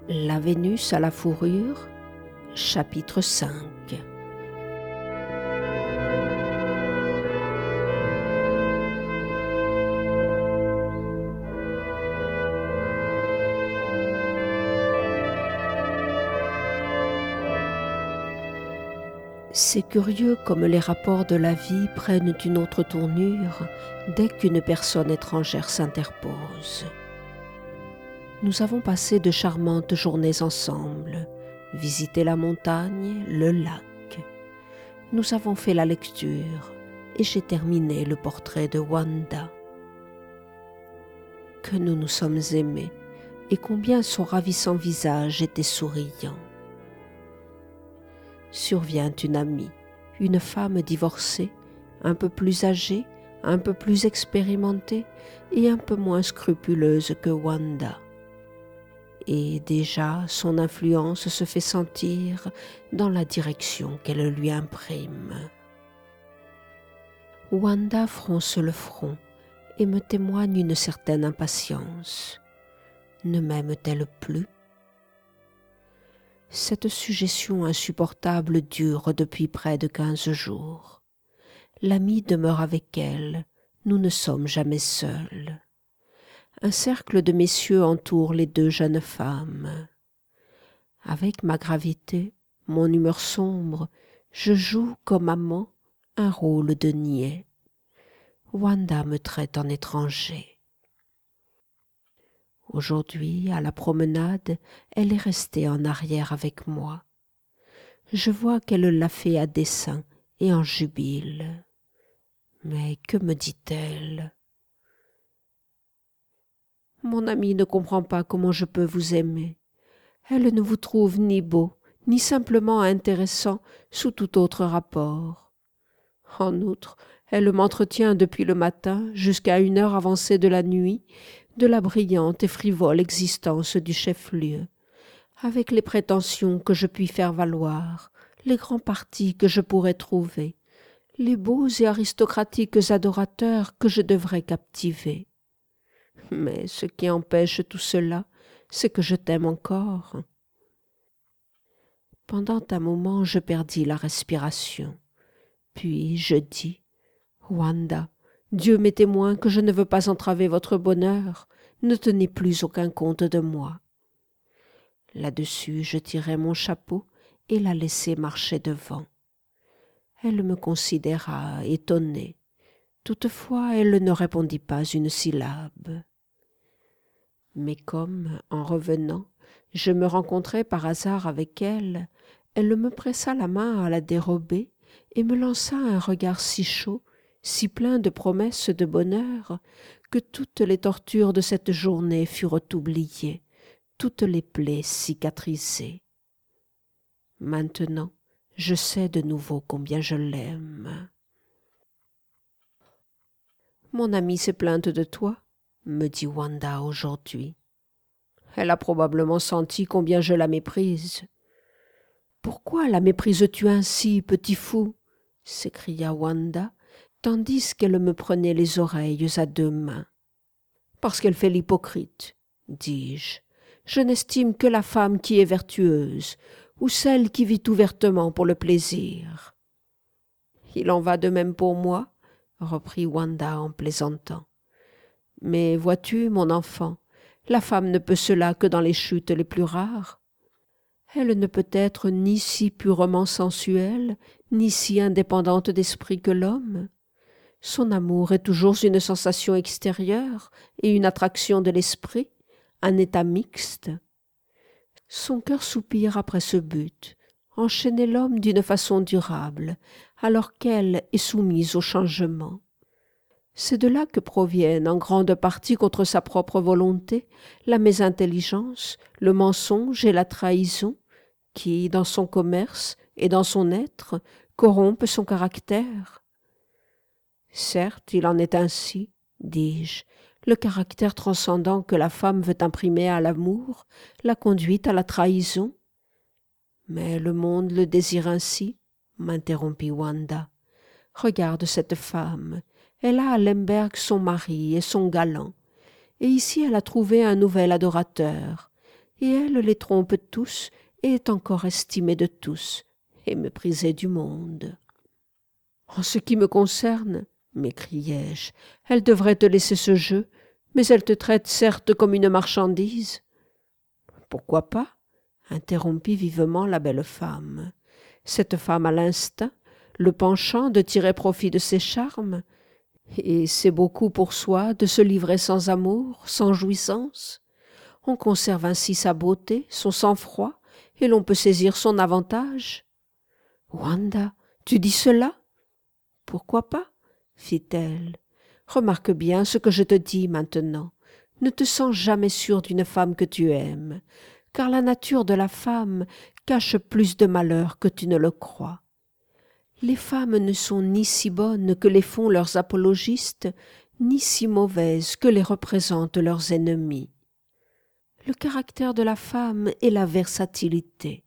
La Vénus à la fourrure, chapitre 5. C'est curieux comme les rapports de la vie prennent une autre tournure dès qu'une personne étrangère s'interpose. Nous avons passé de charmantes journées ensemble, visité la montagne, le lac. Nous avons fait la lecture et j'ai terminé le portrait de Wanda. Que nous nous sommes aimés et combien son ravissant visage était souriant. Survient une amie, une femme divorcée, un peu plus âgée, un peu plus expérimentée et un peu moins scrupuleuse que Wanda. Et déjà son influence se fait sentir dans la direction qu'elle lui imprime. Wanda fronce le front et me témoigne une certaine impatience. Ne m'aime-t-elle plus ? Cette suggestion insupportable dure depuis près de 15 jours. L'amie demeure avec elle, nous ne sommes jamais seuls. Un cercle de messieurs entoure les deux jeunes femmes. Avec ma gravité, mon humeur sombre, je joue comme amant un rôle de niais. Wanda me traite en étranger. Aujourd'hui, à la promenade, elle est restée en arrière avec moi. Je vois qu'elle l'a fait à dessein et en jubile. Mais que me dit-elle ? Mon amie ne comprend pas comment je peux vous aimer. Elle ne vous trouve ni beau, ni simplement intéressant sous tout autre rapport. En outre, elle m'entretient depuis le matin jusqu'à une heure avancée de la nuit de la brillante et frivole existence du chef-lieu, avec les prétentions que je puis faire valoir, les grands partis que je pourrais trouver, les beaux et aristocratiques adorateurs que je devrais captiver. Mais ce qui empêche tout cela, c'est que je t'aime encore. Pendant un moment, je perdis la respiration. Puis je dis, « Wanda, Dieu m'est témoin que je ne veux pas entraver votre bonheur. Ne tenez plus aucun compte de moi. » Là-dessus, je tirai mon chapeau et la laissai marcher devant. Elle me considéra étonnée. Toutefois, elle ne répondit pas une syllabe. Mais comme, en revenant, je me rencontrai par hasard avec elle, elle me pressa la main à la dérober et me lança un regard si chaud, si plein de promesses de bonheur, que toutes les tortures de cette journée furent oubliées, toutes les plaies cicatrisées. Maintenant, je sais de nouveau combien je l'aime. « Mon amie s'est plainte de toi ?» me dit Wanda aujourd'hui. Elle a probablement senti combien je la méprise. « Pourquoi la méprises-tu ainsi, petit fou ?» s'écria Wanda, tandis qu'elle me prenait les oreilles à deux mains. « Parce qu'elle fait l'hypocrite, dis-je. Je n'estime que la femme qui est vertueuse, ou celle qui vit ouvertement pour le plaisir. »« Il en va de même pour moi, » reprit Wanda en plaisantant. « Mais vois-tu, mon enfant, la femme ne peut cela que dans les chutes les plus rares. Elle ne peut être ni si purement sensuelle, ni si indépendante d'esprit que l'homme. Son amour est toujours une sensation extérieure et une attraction de l'esprit, un état mixte. Son cœur soupire après ce but, enchaîner l'homme d'une façon durable, alors qu'elle est soumise au changement. C'est de là que proviennent, en grande partie contre sa propre volonté, la mésintelligence, le mensonge et la trahison, qui, dans son commerce et dans son être, corrompent son caractère. Certes, il en est ainsi, dis-je, le caractère transcendant que la femme veut imprimer à l'amour, la conduit à la trahison. Mais le monde le désire ainsi, m'interrompit Wanda. Regarde cette femme. Elle a à Lemberg son mari et son galant, et ici elle a trouvé un nouvel adorateur, et elle les trompe tous et est encore estimée de tous et méprisée du monde. En ce qui me concerne, m'écriai-je, elle devrait te laisser ce jeu, mais elle te traite certes comme une marchandise. Pourquoi pas? Interrompit vivement la belle femme. Cette femme a l'instinct, le penchant de tirer profit de ses charmes, et c'est beaucoup pour soi de se livrer sans amour, sans jouissance. On conserve ainsi sa beauté, son sang-froid, et l'on peut saisir son avantage. Wanda, tu dis cela? Pourquoi pas? Fit-elle. Remarque bien ce que je te dis maintenant. Ne te sens jamais sûr d'une femme que tu aimes, car la nature de la femme cache plus de malheur que tu ne le crois. Les femmes ne sont ni si bonnes que les font leurs apologistes, ni si mauvaises que les représentent leurs ennemis. Le caractère de la femme est la versatilité.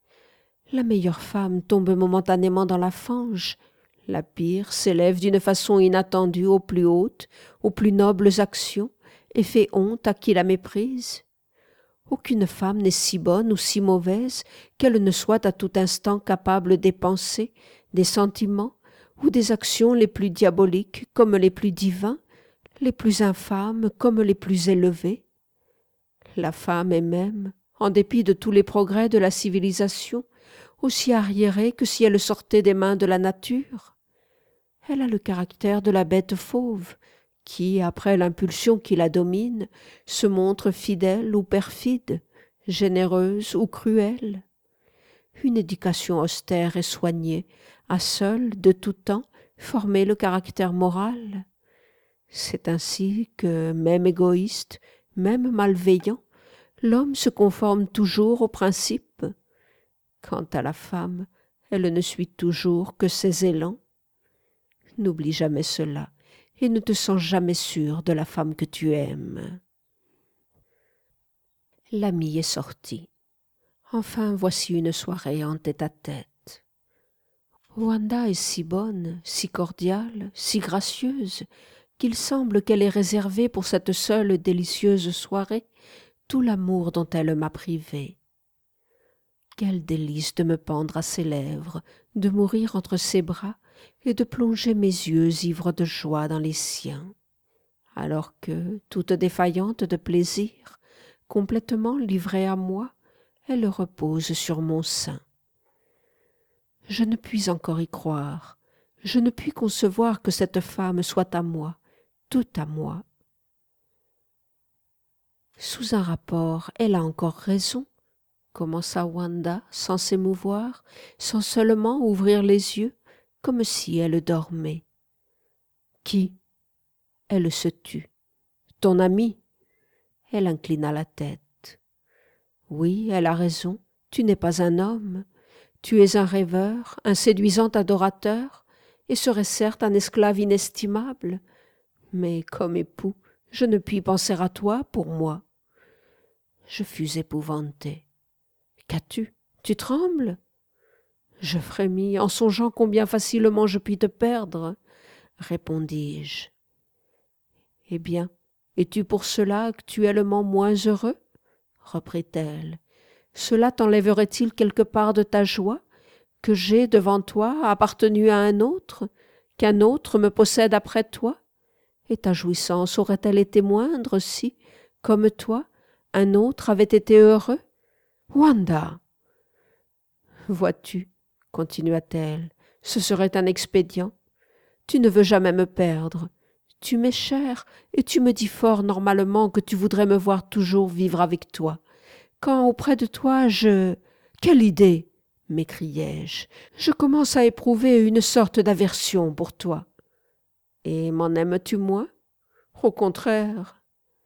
La meilleure femme tombe momentanément dans la fange, la pire s'élève d'une façon inattendue aux plus hautes, aux plus nobles actions, et fait honte à qui la méprise. Aucune femme n'est si bonne ou si mauvaise qu'elle ne soit à tout instant capable des pensées, des sentiments ou des actions les plus diaboliques comme les plus divins, les plus infâmes comme les plus élevés. La femme est même, en dépit de tous les progrès de la civilisation, aussi arriérée que si elle sortait des mains de la nature. Elle a le caractère de la bête fauve, qui, après l'impulsion qui la domine, se montre fidèle ou perfide, généreuse ou cruelle. Une éducation austère et soignée a seule, de tout temps, formé le caractère moral. C'est ainsi que, même égoïste, même malveillant, l'homme se conforme toujours aux principes. Quant à la femme, elle ne suit toujours que ses élans. N'oublie jamais cela, et ne te sens jamais sûr de la femme que tu aimes. L'ami est sorti. Enfin, voici une soirée en tête-à-tête. Wanda est si bonne, si cordiale, si gracieuse, qu'il semble qu'elle ait réservé pour cette seule délicieuse soirée tout l'amour dont elle m'a privé. Quel délice de me pendre à ses lèvres, de mourir entre ses bras et de plonger mes yeux ivres de joie dans les siens, alors que, toute défaillante de plaisir, complètement livrée à moi, elle repose sur mon sein. Je ne puis encore y croire, je ne puis concevoir que cette femme soit à moi, tout à moi. Sous un rapport, elle a encore raison, commença Wanda sans s'émouvoir, sans seulement ouvrir les yeux, comme si elle dormait. Qui? Elle se tut. Ton amie? Elle inclina la tête. Oui, elle a raison, tu n'es pas un homme, tu es un rêveur, un séduisant adorateur, et serais certes un esclave inestimable, mais comme époux, je ne puis penser à toi pour moi. Je fus épouvantée. Qu'as-tu? Tu trembles? Je frémis en songeant combien facilement je puis te perdre, répondis-je. Eh bien, es-tu pour cela actuellement moins heureux? Reprit-elle. Cela t'enlèverait-il quelque part de ta joie, que j'ai, devant toi, appartenu à un autre, qu'un autre me possède après toi? Et ta jouissance aurait-elle été moindre si, comme toi, un autre avait été heureux? Wanda! Vois-tu, continua-t-elle, ce serait un expédient. Tu ne veux jamais me perdre. Tu m'es chère, et tu me dis fort normalement que tu voudrais me voir toujours vivre avec toi. Quand auprès de toi Quelle idée! M'écriai-je. Je commence à éprouver une sorte d'aversion pour toi. Et m'en aimes-tu moins? Au contraire.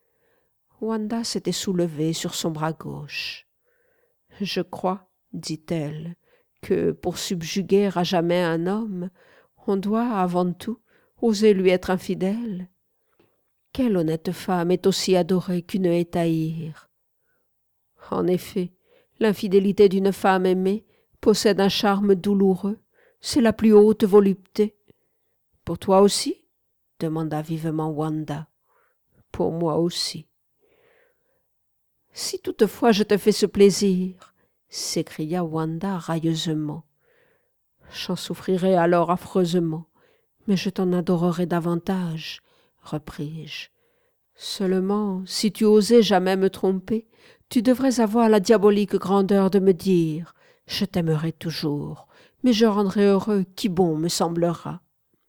Wanda s'était soulevée sur son bras gauche. Je crois, dit-elle, que pour subjuguer à jamais un homme, on doit, avant tout, oser lui être infidèle. Quelle honnête femme est aussi adorée qu'une est haïr? En effet, l'infidélité d'une femme aimée possède un charme douloureux, c'est la plus haute volupté. Pour toi aussi? Demanda vivement Wanda. Pour moi aussi. Si toutefois je te fais ce plaisir, s'écria Wanda railleusement. J'en souffrirai alors affreusement, mais je t'en adorerai davantage, repris-je. Seulement, si tu osais jamais me tromper, tu devrais avoir la diabolique grandeur de me dire « Je t'aimerai toujours, mais je rendrai heureux qui bon me semblera. »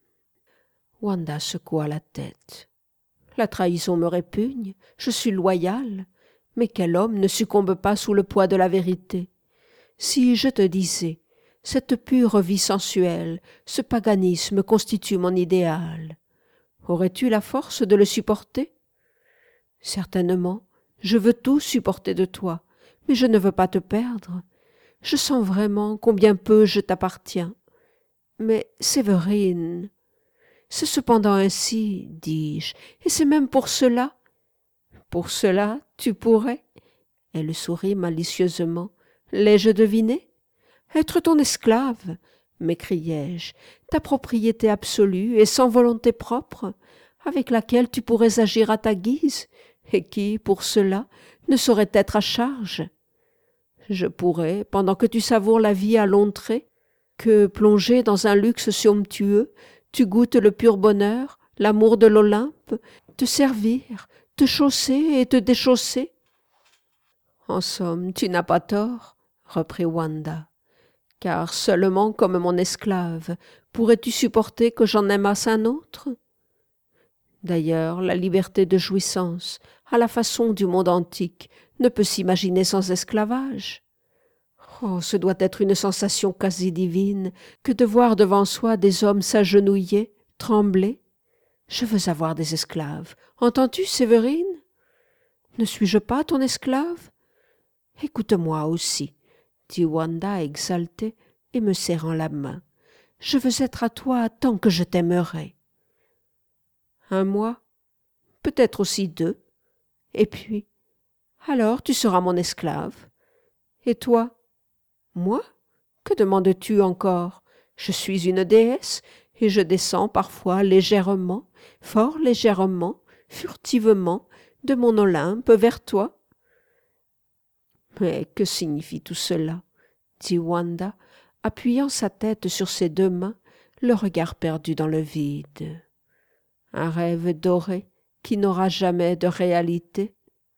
Wanda secoua la tête. La trahison me répugne, je suis loyale, mais quel homme ne succombe pas sous le poids de la vérité? Si je te disais, cette pure vie sensuelle, ce paganisme constitue mon idéal, aurais-tu la force de le supporter? Certainement, je veux tout supporter de toi, mais je ne veux pas te perdre. Je sens vraiment combien peu je t'appartiens. Mais, Séverine, c'est cependant ainsi, dis-je, et c'est même pour cela. Pour cela, tu pourrais. Elle sourit malicieusement. L'ai-je deviné? Être ton esclave, m'écriai-je, ta propriété absolue et sans volonté propre, avec laquelle tu pourrais agir à ta guise, et qui, pour cela, ne saurait être à charge. Je pourrais, pendant que tu savoures la vie à longs traits, que, plongé dans un luxe somptueux, tu goûtes le pur bonheur, l'amour de l'Olympe, te servir, te chausser et te déchausser. En somme, tu n'as pas tort, reprit Wanda, car seulement comme mon esclave pourrais-tu supporter que j'en aimasse un autre? D'ailleurs, la liberté de jouissance, à la façon du monde antique, ne peut s'imaginer sans esclavage. Oh, ce doit être une sensation quasi divine que de voir devant soi des hommes s'agenouiller, trembler. Je veux avoir des esclaves. Entends-tu, Séverine? Ne suis-je pas ton esclave? Écoute-moi aussi, dit Wanda exaltée et me serrant la main. Je veux être à toi tant que je t'aimerai. 1 mois, peut-être aussi 2, et puis, alors tu seras mon esclave. Et toi? Moi? Que demandes-tu encore? Je suis une déesse, et je descends parfois légèrement, fort légèrement, furtivement, de mon Olympe vers toi. Mais que signifie tout cela? Dit Wanda, appuyant sa tête sur ses 2 mains, le regard perdu dans le vide. Un rêve doré qui n'aura jamais de réalité.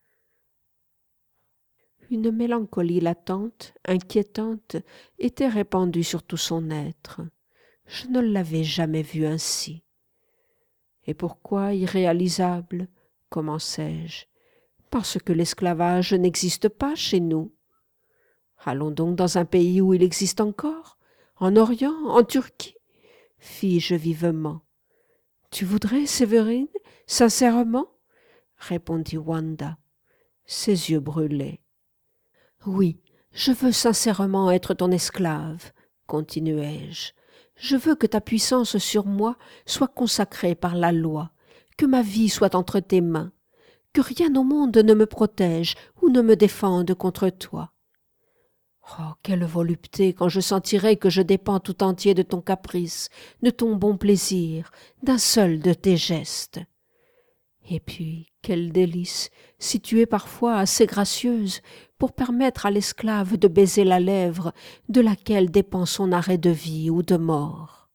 Une mélancolie latente, inquiétante, était répandue sur tout son être. Je ne l'avais jamais vu ainsi. Et pourquoi irréalisable? Commençai-je. Parce que l'esclavage n'existe pas chez nous. Allons donc dans un pays où il existe encore, en Orient, en Turquie, fis-je vivement. Tu voudrais, Séverine, sincèrement? Répondit Wanda. Ses yeux brûlaient. Oui, je veux sincèrement être ton esclave, continuai-je. Je veux que ta puissance sur moi soit consacrée par la loi, que ma vie soit entre tes mains, que rien au monde ne me protège ou ne me défende contre toi. Oh, quelle volupté quand je sentirai que je dépends tout entier de ton caprice, de ton bon plaisir, d'un seul de tes gestes. Et puis, quel délice, si tu es parfois assez gracieuse pour permettre à l'esclave de baiser la lèvre de laquelle dépend son arrêt de vie ou de mort.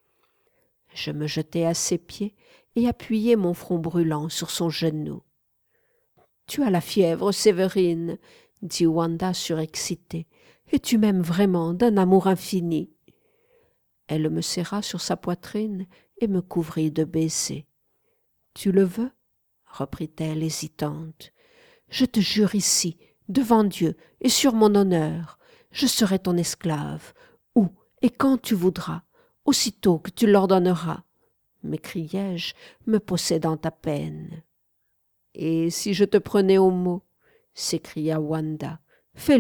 Je me jetai à ses pieds et appuyai mon front brûlant sur son genou. « Tu as la fièvre, Séverine, » dit Wanda surexcitée, « et tu m'aimes vraiment d'un amour infini. » Elle me serra sur sa poitrine et me couvrit de baisers. « Tu le veux ?» reprit-elle hésitante. « Je te jure ici, devant Dieu et sur mon honneur, je serai ton esclave, où et quand tu voudras, aussitôt que tu l'ordonneras, » m'écriai-je, me possédant à peine. « Et si je te prenais au mot ?» s'écria Wanda. « Fais-le. »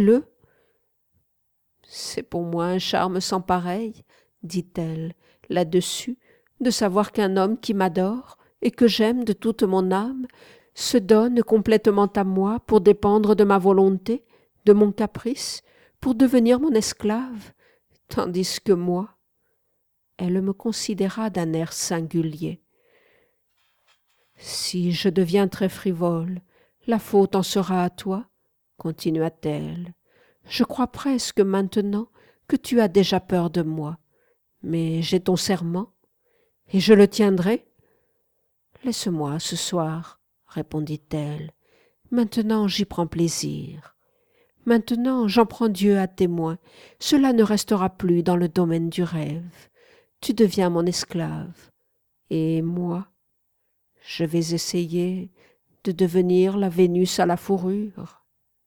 « C'est pour moi un charme sans pareil, » dit-elle, là-dessus, de savoir qu'un homme qui m'adore et que j'aime de toute mon âme se donne complètement à moi pour dépendre de ma volonté, de mon caprice, pour devenir mon esclave, tandis que moi... Elle me considéra d'un air singulier. « Si je deviens très frivole, la faute en sera à toi, continua-t-elle. Je crois presque maintenant que tu as déjà peur de moi. Mais j'ai ton serment, et je le tiendrai. Laisse-moi ce soir, répondit-elle. Maintenant j'y prends plaisir. Maintenant j'en prends Dieu à témoin. Cela ne restera plus dans le domaine du rêve. Tu deviens mon esclave. Et moi, je vais essayer de devenir la Vénus à la fourrure.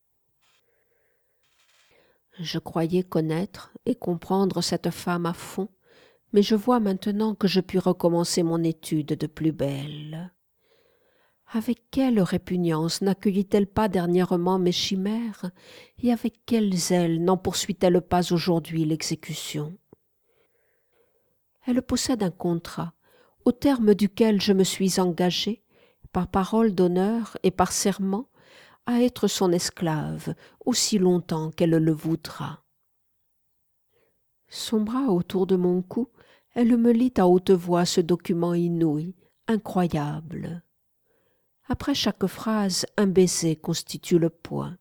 Je croyais connaître et comprendre cette femme à fond, mais je vois maintenant que je puis recommencer mon étude de plus belle. Avec quelle répugnance n'accueillit-elle pas dernièrement mes chimères, et avec quel zèle n'en poursuit-elle pas aujourd'hui l'exécution? Elle possède un contrat, au terme duquel je me suis engagée, par parole d'honneur et par serment, à être son esclave aussi longtemps qu'elle le voudra. Son bras autour de mon cou, elle me lit à haute voix ce document inouï, incroyable. Après chaque phrase, un baiser constitue le point.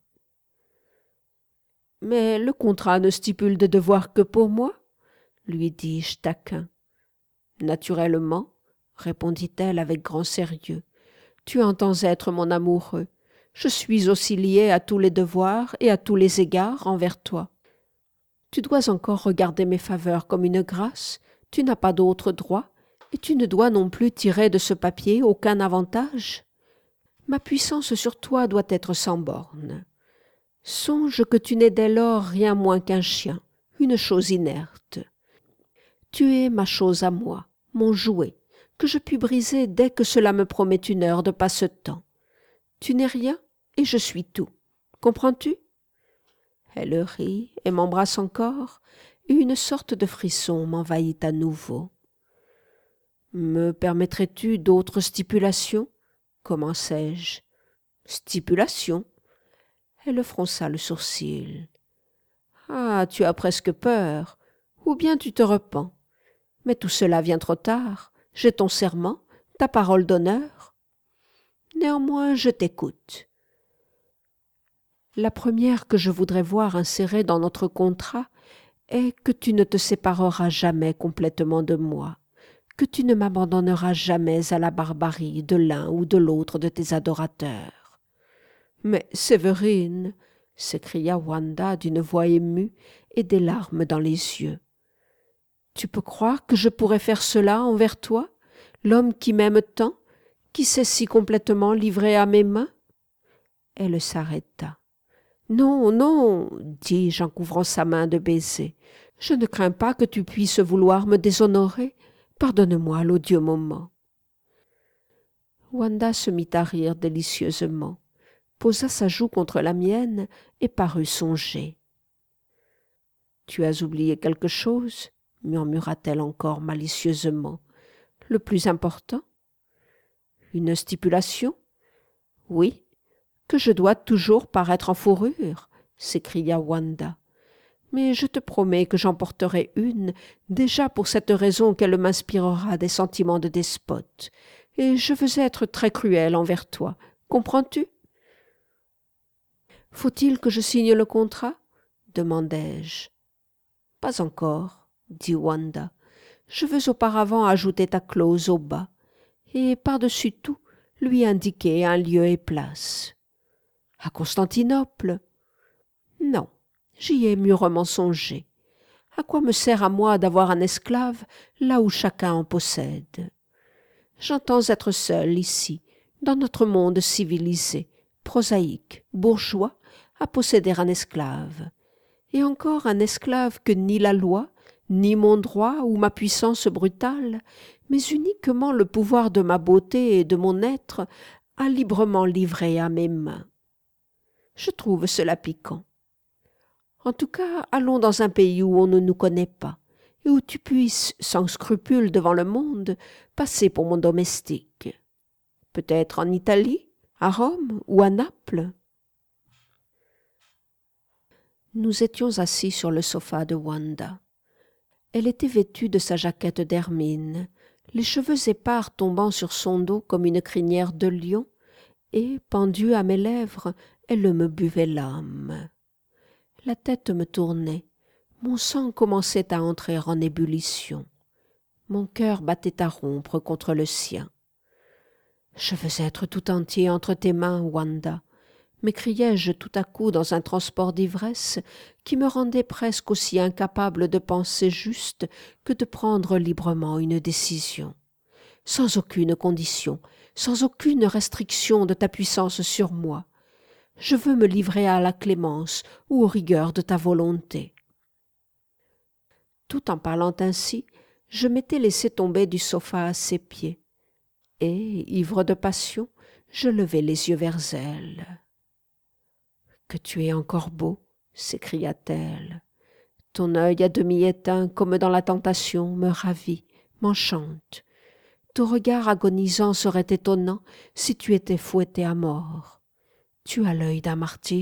« Mais le contrat ne stipule de devoir que pour moi ?» lui dis-je taquin. « Naturellement, » répondit-elle avec grand sérieux. « Tu entends être mon amoureux. Je suis aussi liée à tous les devoirs et à tous les égards envers toi. Tu dois encore regarder mes faveurs comme une grâce, tu n'as pas d'autre droit, et tu ne dois non plus tirer de ce papier aucun avantage. Ma puissance sur toi doit être sans bornes. Songe que tu n'es dès lors rien moins qu'un chien, une chose inerte. Tu es ma chose à moi, mon jouet, que je puis briser dès que cela me promet une heure de passe-temps. Tu n'es rien, et je suis tout. Comprends-tu » Elle rit et m'embrasse encore, et une sorte de frisson m'envahit à nouveau. « Me permettrais-tu d'autres stipulations » commençai-je. « Stipulations » Elle fronça le sourcil. « Ah, tu as presque peur, ou bien tu te repens. Mais tout cela vient trop tard. J'ai ton serment, ta parole d'honneur. Néanmoins, je t'écoute. La première que je voudrais voir insérée dans notre contrat est que tu ne te sépareras jamais complètement de moi, que tu ne m'abandonneras jamais à la barbarie de l'un ou de l'autre de tes adorateurs. »« Mais Séverine !» s'écria Wanda d'une voix émue et des larmes dans les yeux. « Tu peux croire que je pourrais faire cela envers toi, l'homme qui m'aime tant, qui s'est si complètement livré à mes mains ?» Elle s'arrêta. « Non, non, dis-je en couvrant sa main de baisers. Je ne crains pas que tu puisses vouloir me déshonorer. Pardonne-moi l'odieux moment. » Wanda se mit à rire délicieusement, posa sa joue contre la mienne et parut songer. « Tu as oublié quelque chose ?» murmura-t-elle encore malicieusement. « Le plus important ?»« Une stipulation ?»« Oui, que je dois toujours paraître en fourrure ?» s'écria Wanda. « Mais je te promets que j'en porterai une, déjà pour cette raison qu'elle m'inspirera des sentiments de despote, et je veux être très cruelle envers toi. Comprends-tu ?»« Faut-il que je signe le contrat ?» demandai-je. « Pas encore, » dit Wanda. « Je veux auparavant ajouter ta clause au bas, et par-dessus tout, lui indiquer un lieu et place. » « À Constantinople ?» ?»« Non, j'y ai mûrement songé. À quoi me sert à moi d'avoir un esclave là où chacun en possède? J'entends être seul ici, dans notre monde civilisé, prosaïque, bourgeois, à posséder un esclave. Et encore un esclave que ni la loi, ni mon droit ou ma puissance brutale, mais uniquement le pouvoir de ma beauté et de mon être, a librement livré à mes mains. Je trouve cela piquant. En tout cas, allons dans un pays où on ne nous connaît pas, et où tu puisses, sans scrupule devant le monde, passer pour mon domestique. Peut-être en Italie, à Rome ou à Naples. » Nous étions assis sur le sofa de Wanda. Elle était vêtue de sa jaquette d'hermine, les cheveux épars tombant sur son dos comme une crinière de lion, et, pendue à mes lèvres, elle me buvait l'âme. La tête me tournait, mon sang commençait à entrer en ébullition. Mon cœur battait à rompre contre le sien. « Je veux être tout entier entre tes mains, Wanda !» m'écriai-je tout à coup dans un transport d'ivresse qui me rendait presque aussi incapable de penser juste que de prendre librement une décision. Sans aucune condition, sans aucune restriction de ta puissance sur moi, je veux me livrer à la clémence ou aux rigueurs de ta volonté. Tout en parlant ainsi, je m'étais laissé tomber du sofa à ses pieds, et, ivre de passion, je levai les yeux vers elle. « Que tu es encore beau !» s'écria-t-elle. « Ton œil à demi éteint comme dans la tentation me ravit, m'enchante. Ton regard agonisant serait étonnant si tu étais fouetté à mort. Tu as l'œil d'un martyr. »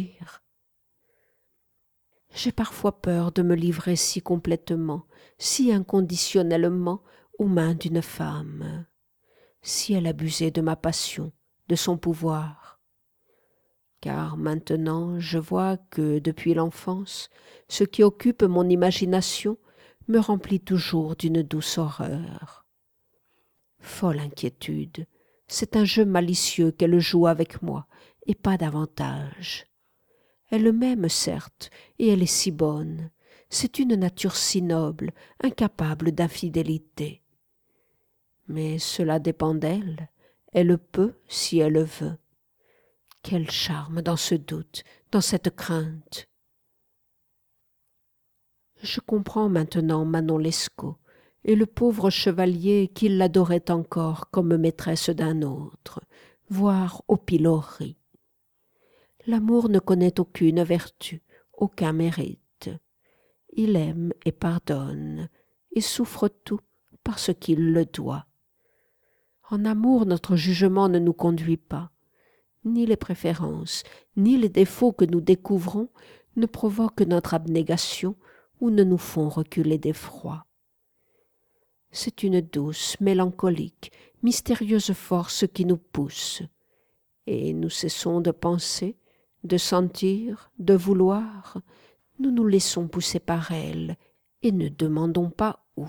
J'ai parfois peur de me livrer si complètement, si inconditionnellement aux mains d'une femme. Si elle abusait de ma passion, de son pouvoir. Car maintenant je vois que, depuis l'enfance, ce qui occupe mon imagination me remplit toujours d'une douce horreur. Folle inquiétude, c'est un jeu malicieux qu'elle joue avec moi, et pas davantage. Elle m'aime, certes, et elle est si bonne. C'est une nature si noble, incapable d'infidélité. Mais cela dépend d'elle. Elle peut, si elle veut. Quel charme dans ce doute, dans cette crainte. Je comprends maintenant Manon Lescaut et le pauvre chevalier qui l'adorait encore comme maîtresse d'un autre, voire au pilori. L'amour ne connaît aucune vertu, aucun mérite. Il aime et pardonne, et souffre tout parce qu'il le doit. En amour, notre jugement ne nous conduit pas. Ni les préférences, ni les défauts que nous découvrons ne provoquent notre abnégation ou ne nous font reculer d'effroi. C'est une douce, mélancolique, mystérieuse force qui nous pousse, et nous cessons de penser, de sentir, de vouloir, nous nous laissons pousser par elle et ne demandons pas où.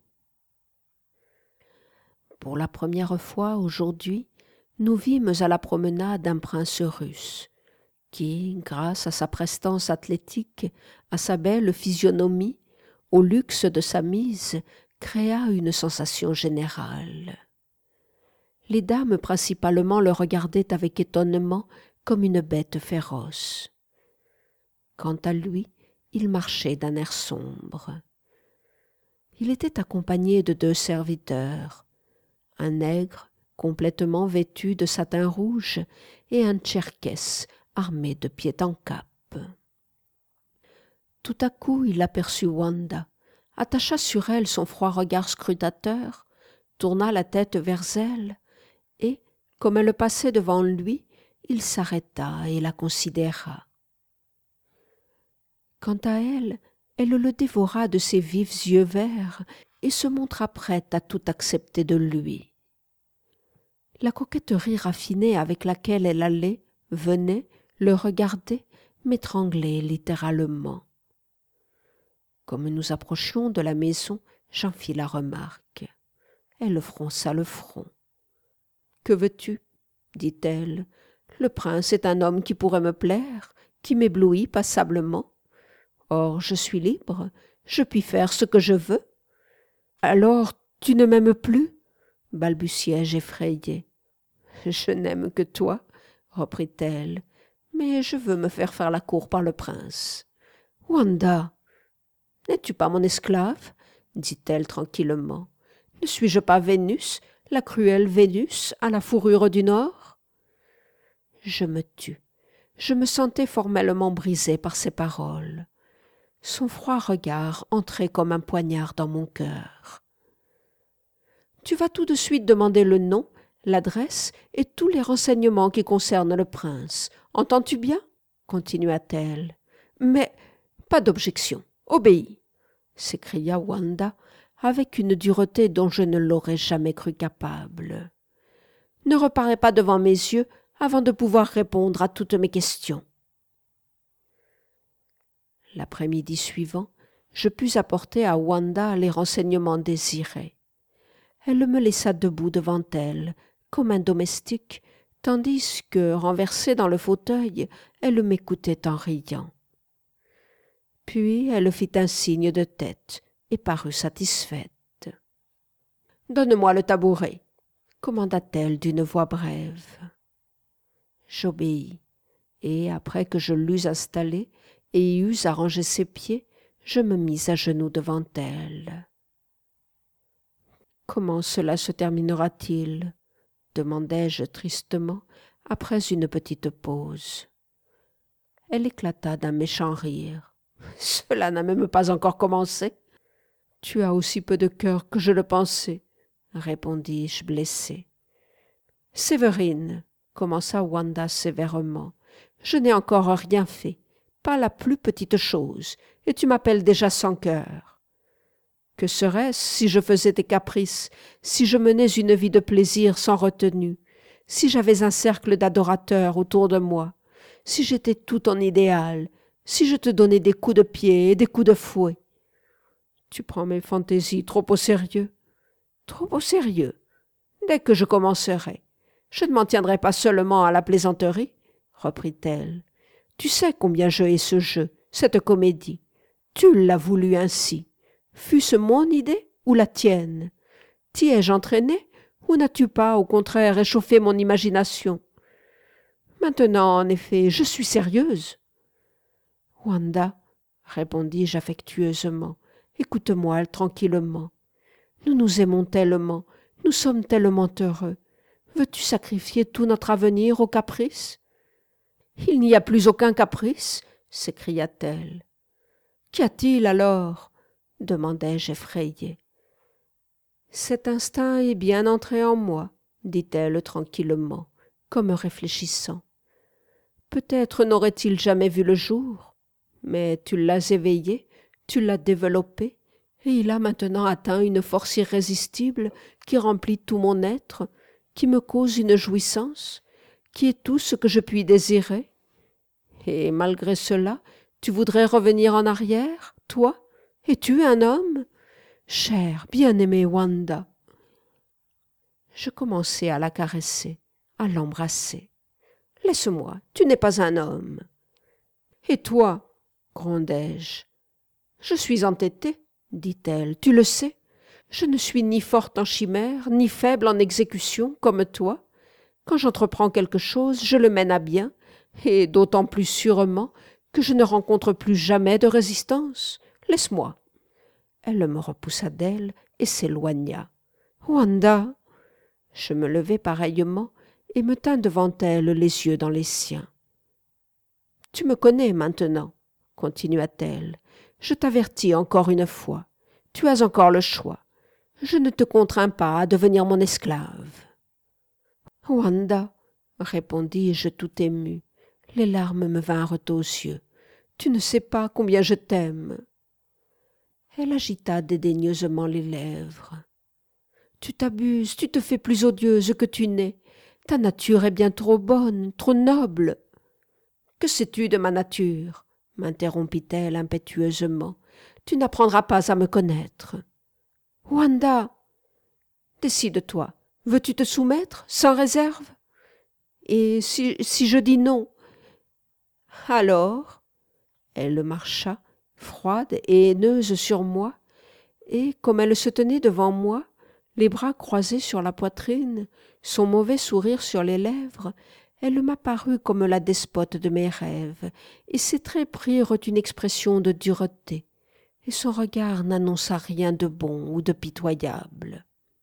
Pour la première fois aujourd'hui, nous vîmes à la promenade un prince russe, qui, grâce à sa prestance athlétique, à sa belle physionomie, au luxe de sa mise, créa une sensation générale. Les dames principalement le regardaient avec étonnement comme une bête féroce. Quant à lui, il marchait d'un air sombre. Il était accompagné de 2 serviteurs, un nègre complètement vêtu de satin rouge et un tcherkesse armé de pied en cap. Tout à coup, il aperçut Wanda, attacha sur elle son froid regard scrutateur, tourna la tête vers elle, et, comme elle passait devant lui, il s'arrêta et la considéra. Quant à elle, elle le dévora de ses vifs yeux verts et se montra prête à tout accepter de lui. La coquetterie raffinée avec laquelle elle allait, venait, le regardait, m'étranglait littéralement. Comme nous approchions de la maison, j'en fis la remarque. Elle fronça le front. « Que veux-tu » dit-elle. « Le prince est un homme qui pourrait me plaire, qui m'éblouit passablement. Or, je suis libre, je puis faire ce que je veux. »« Alors, tu ne m'aimes plus ?» balbutiai-je effrayée. « Je n'aime que toi, » reprit-elle, « mais je veux me faire la cour par le prince. »« Wanda, n'es-tu pas mon esclave ?» dit-elle tranquillement. « Ne suis-je pas Vénus, la cruelle Vénus à la fourrure du Nord ?» Je me tus. Je me sentais formellement brisée par ces paroles. Son froid regard entrait comme un poignard dans mon cœur. « Tu vas tout de suite demander le nom, l'adresse et tous les renseignements qui concernent le prince. Entends-tu bien ?» continua-t-elle. « Mais pas d'objection, obéis !» s'écria Wanda avec une dureté dont je ne l'aurais jamais cru capable. « Ne reparais pas devant mes yeux avant de pouvoir répondre à toutes mes questions. » L'après-midi suivant, je pus apporter à Wanda les renseignements désirés. Elle me laissa debout devant elle, comme un domestique, tandis que, renversée dans le fauteuil, elle m'écoutait en riant. Puis elle fit un signe de tête et parut satisfaite. « Donne-moi le tabouret » commanda-t-elle d'une voix brève. J'obéis, et après que je l'eus installé et y eus arrangé ses pieds, je me mis à genoux devant elle. « Comment cela se terminera-t-il » demandai-je tristement, après une petite pause. Elle éclata d'un méchant rire. « Cela n'a même pas encore commencé. »« Tu as aussi peu de cœur que je le pensais, » répondis-je blessé. « Séverine, » commença Wanda sévèrement, « je n'ai encore rien fait, pas la plus petite chose, et tu m'appelles déjà sans cœur. Que serait-ce si je faisais tes caprices, si je menais une vie de plaisir sans retenue, si j'avais un cercle d'adorateurs autour de moi, si j'étais tout ton idéal, si je te donnais des coups de pied et des coups de fouet? Tu prends mes fantaisies trop au sérieux. Trop au sérieux. Dès que je commencerai, je ne m'en tiendrai pas seulement à la plaisanterie, reprit-elle. Tu sais combien je hais ce jeu, cette comédie. Tu l'as voulu ainsi. Fût-ce mon idée ou la tienne? T'y ai-je entraîné ou n'as-tu pas, au contraire, échauffé mon imagination? Maintenant, en effet, je suis sérieuse. Wanda, répondis-je affectueusement, écoute-moi tranquillement. Nous nous aimons tellement, nous sommes tellement heureux. Veux-tu sacrifier tout notre avenir au caprice? Il n'y a plus aucun caprice, s'écria-t-elle. Qu'y a-t-il alors? Demandai-je effrayé. Cet instinct est bien entré en moi, dit-elle tranquillement, comme réfléchissant. Peut-être n'aurait-il jamais vu le jour, mais tu l'as éveillé, tu l'as développé, et il a maintenant atteint une force irrésistible qui remplit tout mon être, qui me cause une jouissance, qui est tout ce que je puis désirer. Et malgré cela, tu voudrais revenir en arrière, toi? Es-tu un homme? Chère, bien-aimée Wanda. Je commençai à la caresser, à l'embrasser. Laisse-moi, tu n'es pas un homme. Et toi? Grondai-je. Je suis entêtée, dit-elle, tu le sais. Je ne suis ni forte en chimère, ni faible en exécution, comme toi. Quand j'entreprends quelque chose, je le mène à bien, et d'autant plus sûrement que je ne rencontre plus jamais de résistance. Laisse-moi. Elle me repoussa d'elle et s'éloigna. Wanda! Je me levai pareillement et me tins devant elle les yeux dans les siens. Tu me connais maintenant, continua-t-elle. Je t'avertis encore une fois. Tu as encore le choix. Je ne te contrains pas à devenir mon esclave. Wanda, répondis-je tout ému. Les larmes me vinrent aux yeux. Tu ne sais pas combien je t'aime. Elle agita dédaigneusement les lèvres. Tu t'abuses, tu te fais plus odieuse que tu n'es. Ta nature est bien trop bonne, trop noble. Que sais-tu de ma nature? M'interrompit-elle impétueusement. Tu n'apprendras pas à me connaître. Wanda! Décide-toi. Veux-tu te soumettre, sans réserve? Et si je dis non? Alors? Elle marcha, froide et haineuse sur moi, et, comme elle se tenait devant moi, les bras croisés sur la poitrine, son mauvais sourire sur les lèvres, elle m'apparut comme la despote de mes rêves, et ses traits prirent une expression de dureté, et son regard n'annonça rien de bon ou de pitoyable.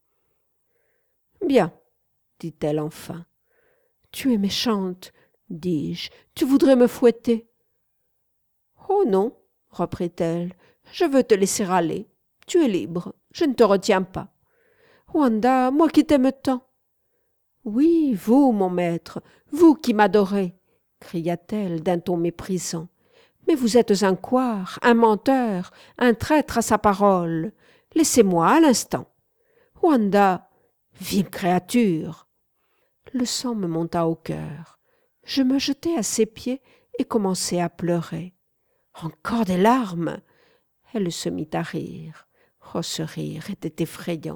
« Bien, dit-elle enfin. « Tu es méchante, dis-je, tu voudrais me fouetter. »« Oh non, reprit-elle, je veux te laisser aller. Tu es libre, je ne te retiens pas. Wanda, moi qui t'aime tant. »« Oui, vous, mon maître, vous qui m'adorez, cria-t-elle d'un ton méprisant. Mais vous êtes un couard, un menteur, un traître à sa parole. Laissez-moi à l'instant. Wanda, vile créature. Le sang me monta au cœur. Je me jetai à ses pieds et commençai à pleurer. Encore des larmes !» Elle se mit à rire. Oh, ce rire était effrayant.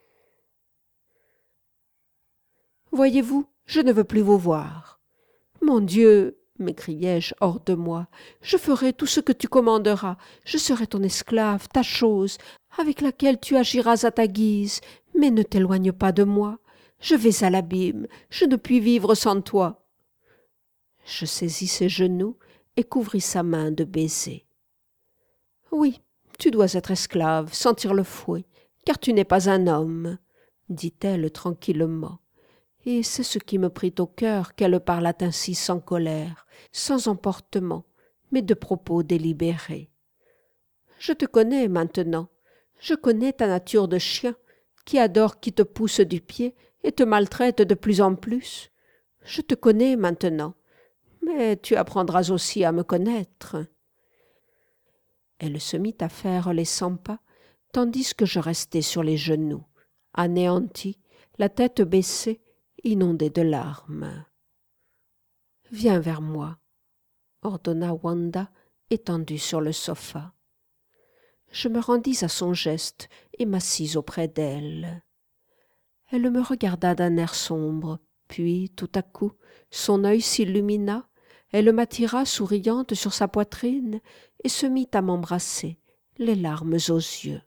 « Voyez-vous, je ne veux plus vous voir. »« Mon Dieu !» m'écriai-je hors de moi, « je ferai tout ce que tu commanderas. Je serai ton esclave, ta chose, avec laquelle tu agiras à ta guise, mais ne t'éloigne pas de moi. Je vais à l'abîme, je ne puis vivre sans toi. » Je saisis ses genoux et couvris sa main de baisers. « Oui, tu dois être esclave, sentir le fouet, car tu n'es pas un homme, » dit-elle tranquillement. Et c'est ce qui me prit au cœur qu'elle parlât ainsi sans colère, sans emportement, mais de propos délibérés. « Je te connais maintenant, je connais ta nature de chien, qui adore qui te pousse du pied et te maltraite de plus en plus. Je te connais maintenant, mais tu apprendras aussi à me connaître. » Elle se mit à faire les 100 pas, tandis que je restais sur les genoux, anéanti, la tête baissée, inondée de larmes. « Viens vers moi, » ordonna Wanda, étendue sur le sofa. Je me rendis à son geste et m'assis auprès d'elle. Elle me regarda d'un air sombre, puis, tout à coup, son œil s'illumina, elle m'attira souriante sur sa poitrine et se mit à m'embrasser, les larmes aux yeux.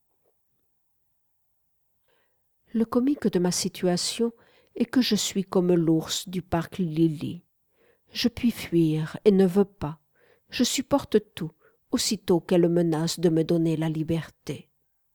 Le comique de ma situation est que je suis comme l'ours du parc Lily. Je puis fuir et ne veux pas. Je supporte tout, aussitôt qu'elle menace de me donner la liberté.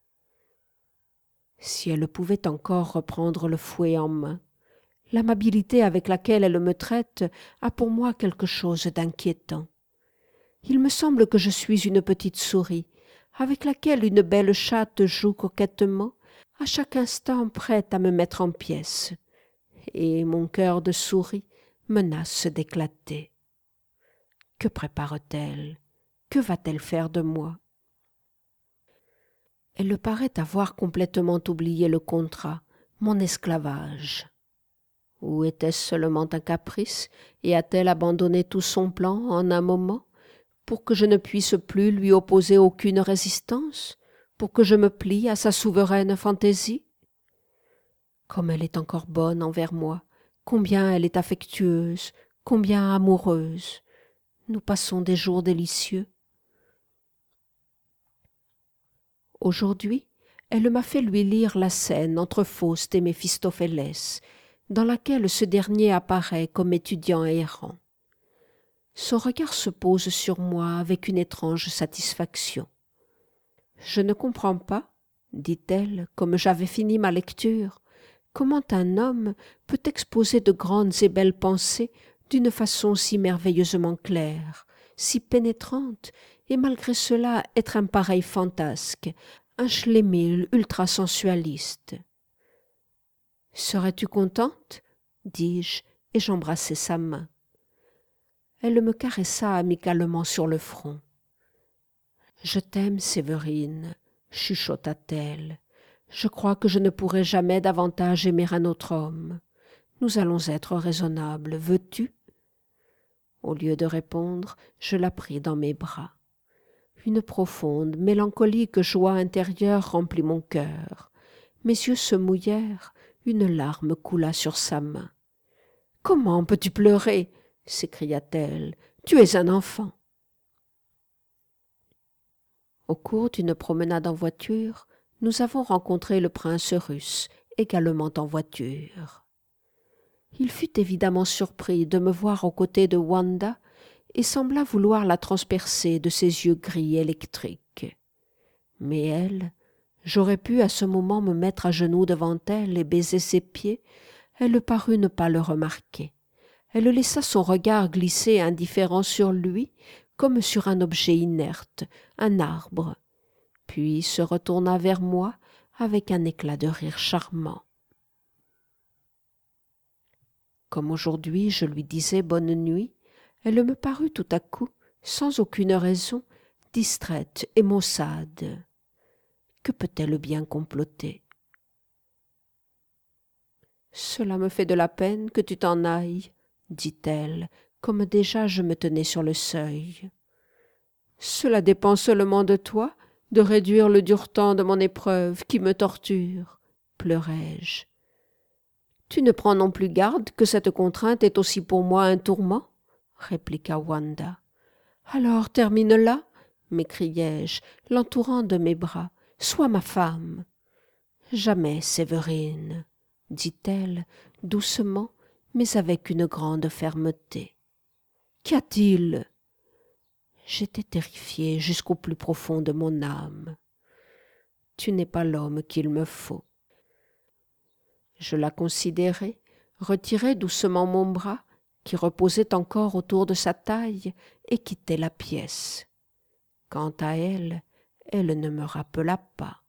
Si elle pouvait encore reprendre le fouet en main, l'amabilité avec laquelle elle me traite a pour moi quelque chose d'inquiétant. Il me semble que je suis une petite souris, avec laquelle une belle chatte joue coquettement, à chaque instant prête à me mettre en pièces, et mon cœur de souris menace d'éclater. Que prépare-t-elle? Que va-t-elle faire de moi? Elle paraît avoir complètement oublié le contrat, mon esclavage. Ou était-ce seulement un caprice, et a-t-elle abandonné tout son plan en un moment, pour que je ne puisse plus lui opposer aucune résistance, pour que je me plie à sa souveraine fantaisie? Comme elle est encore bonne envers moi, combien elle est affectueuse, combien amoureuse. Nous passons des jours délicieux. Aujourd'hui, elle m'a fait lui lire la scène entre Faust et Méphistophélès, dans laquelle ce dernier apparaît comme étudiant errant. Son regard se pose sur moi avec une étrange satisfaction. « Je ne comprends pas, » dit-elle, comme j'avais fini ma lecture, « comment un homme peut exposer de grandes et belles pensées d'une façon si merveilleusement claire, si pénétrante, et malgré cela être un pareil fantasque, un schlémil ultra-sensualiste. »« Serais-tu contente ?» dis-je, et j'embrassai sa main. Elle me caressa amicalement sur le front. « Je t'aime, Séverine, » chuchota-t-elle. « Je crois que je ne pourrai jamais davantage aimer un autre homme. Nous allons être raisonnables, veux-tu ?» Au lieu de répondre, je la pris dans mes bras. Une profonde, mélancolique joie intérieure remplit mon cœur. Mes yeux se mouillèrent, une larme coula sur sa main. « Comment peux-tu pleurer ?» s'écria-t-elle. « Tu es un enfant. » Au cours d'une promenade en voiture, nous avons rencontré le prince russe, également en voiture. Il fut évidemment surpris de me voir aux côtés de Wanda et sembla vouloir la transpercer de ses yeux gris électriques. Mais elle, j'aurais pu à ce moment me mettre à genoux devant elle et baiser ses pieds, elle parut ne pas le remarquer. Elle laissa son regard glisser indifférent sur lui, comme sur un objet inerte, un arbre, puis se retourna vers moi avec un éclat de rire charmant. Comme aujourd'hui je lui disais bonne nuit, elle me parut tout à coup, sans aucune raison, distraite et maussade. Que peut-elle bien comploter? « Cela me fait de la peine que tu t'en ailles, » dit-elle, comme déjà je me tenais sur le seuil. Cela dépend seulement de toi, de réduire le dur temps de mon épreuve qui me torture, pleurai-je. Tu ne prends non plus garde que cette contrainte est aussi pour moi un tourment, répliqua Wanda. Alors termine-la, m'écriai-je, l'entourant de mes bras. Sois ma femme. Jamais, Séverine, dit-elle, doucement, mais avec une grande fermeté. Qu'y a-t-il? J'étais terrifiée jusqu'au plus profond de mon âme. Tu n'es pas l'homme qu'il me faut. Je la considérai, retirai doucement mon bras, qui reposait encore autour de sa taille, et quittai la pièce. Quant à elle, elle ne me rappela pas.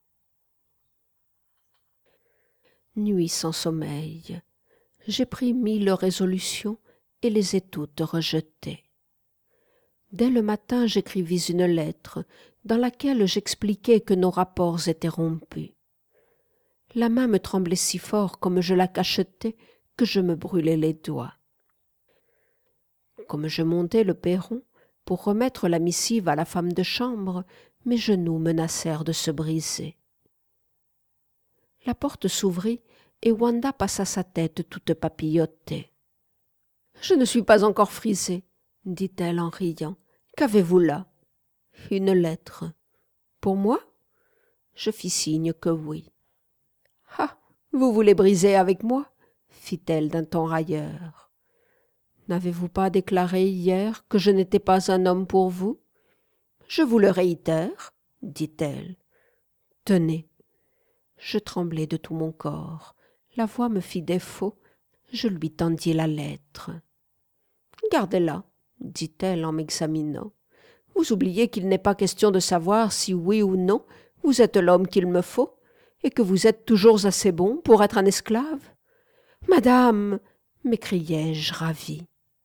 Nuit sans sommeil. J'ai pris 1000 résolutions et les ai toutes rejetées. Dès le matin, j'écrivis une lettre dans laquelle j'expliquai que nos rapports étaient rompus. La main me tremblait si fort comme je la cachetais que je me brûlais les doigts. Comme je montais le perron pour remettre la missive à la femme de chambre, mes genoux menacèrent de se briser. La porte s'ouvrit et Wanda passa sa tête toute papillotée. « Je ne suis pas encore frisée, » dit-elle en riant. « Qu'avez-vous là ?»« Une lettre. »« Pour moi ?» Je fis signe que oui. « Ah, vous voulez briser avec moi ?» fit-elle d'un ton railleur. « N'avez-vous pas déclaré hier que je n'étais pas un homme pour vous ?»« Je vous le réitère, » dit-elle. « Tenez. » Je tremblai de tout mon corps. La voix me fit défaut. Je lui tendis la lettre. « Gardez-la, » dit-elle en m'examinant. « Vous oubliez qu'il n'est pas question de savoir si oui ou non vous êtes l'homme qu'il me faut, et que vous êtes toujours assez bon pour être un esclave. »« Madame !» m'écriai-je ravie.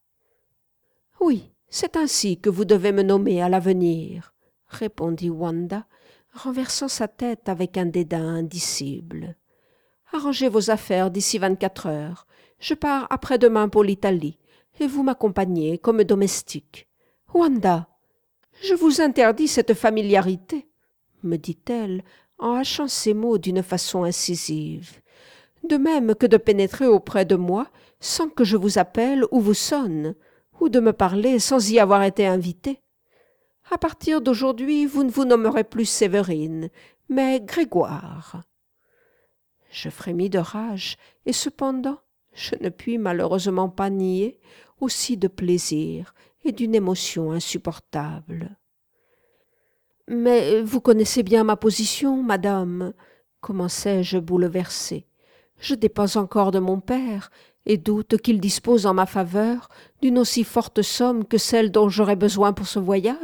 « Oui, c'est ainsi que vous devez me nommer à l'avenir, » répondit Wanda, renversant sa tête avec un dédain indicible. « Arrangez vos affaires d'ici 24 heures. Je pars après-demain pour l'Italie, et vous m'accompagnez comme domestique. Wanda, je vous interdis cette familiarité, » me dit-elle, en hachant ses mots d'une façon incisive. « De même que de pénétrer auprès de moi sans que je vous appelle ou vous sonne, ou de me parler sans y avoir été invité. À partir d'aujourd'hui, vous ne vous nommerez plus Séverine, mais Grégoire. » Je frémis de rage, et cependant, je ne puis malheureusement pas nier aussi de plaisir et d'une émotion insupportable. « Mais vous connaissez bien ma position, madame, » commençai-je bouleversée. « Je dépends encore de mon père, et doute qu'il dispose en ma faveur d'une aussi forte somme que celle dont j'aurais besoin pour ce voyage. »«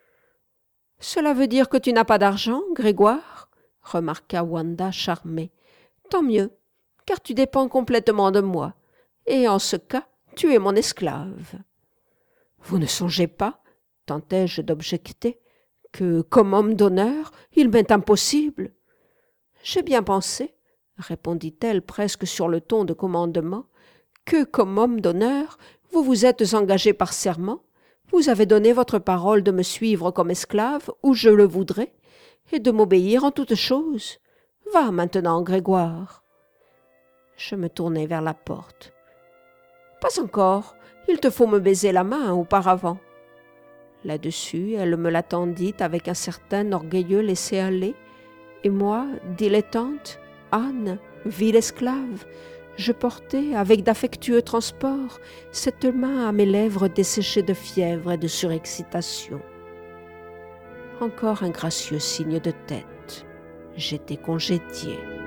Cela veut dire que tu n'as pas d'argent, Grégoire ?» remarqua Wanda charmée. « Tant mieux, car tu dépends complètement de moi, et en ce cas, tu es mon esclave. »« Vous ne songez pas, » tentai-je d'objecter, « que, comme homme d'honneur, il m'est impossible. »« J'ai bien pensé, » répondit-elle presque sur le ton de commandement, « que, comme homme d'honneur, vous vous êtes engagé par serment, vous avez donné votre parole de me suivre comme esclave où je le voudrais, et de m'obéir en toutes choses. Va maintenant, Grégoire. » Je me tournai vers la porte. « Pas encore, il te faut me baiser la main auparavant. » Là-dessus, elle me la tendit avec un certain orgueilleux laisser-aller, et moi, dilettante, âne, vile esclave, je portai, avec d'affectueux transports, cette main à mes lèvres desséchées de fièvre et de surexcitation. Encore un gracieux signe de tête. J'étais congédiée.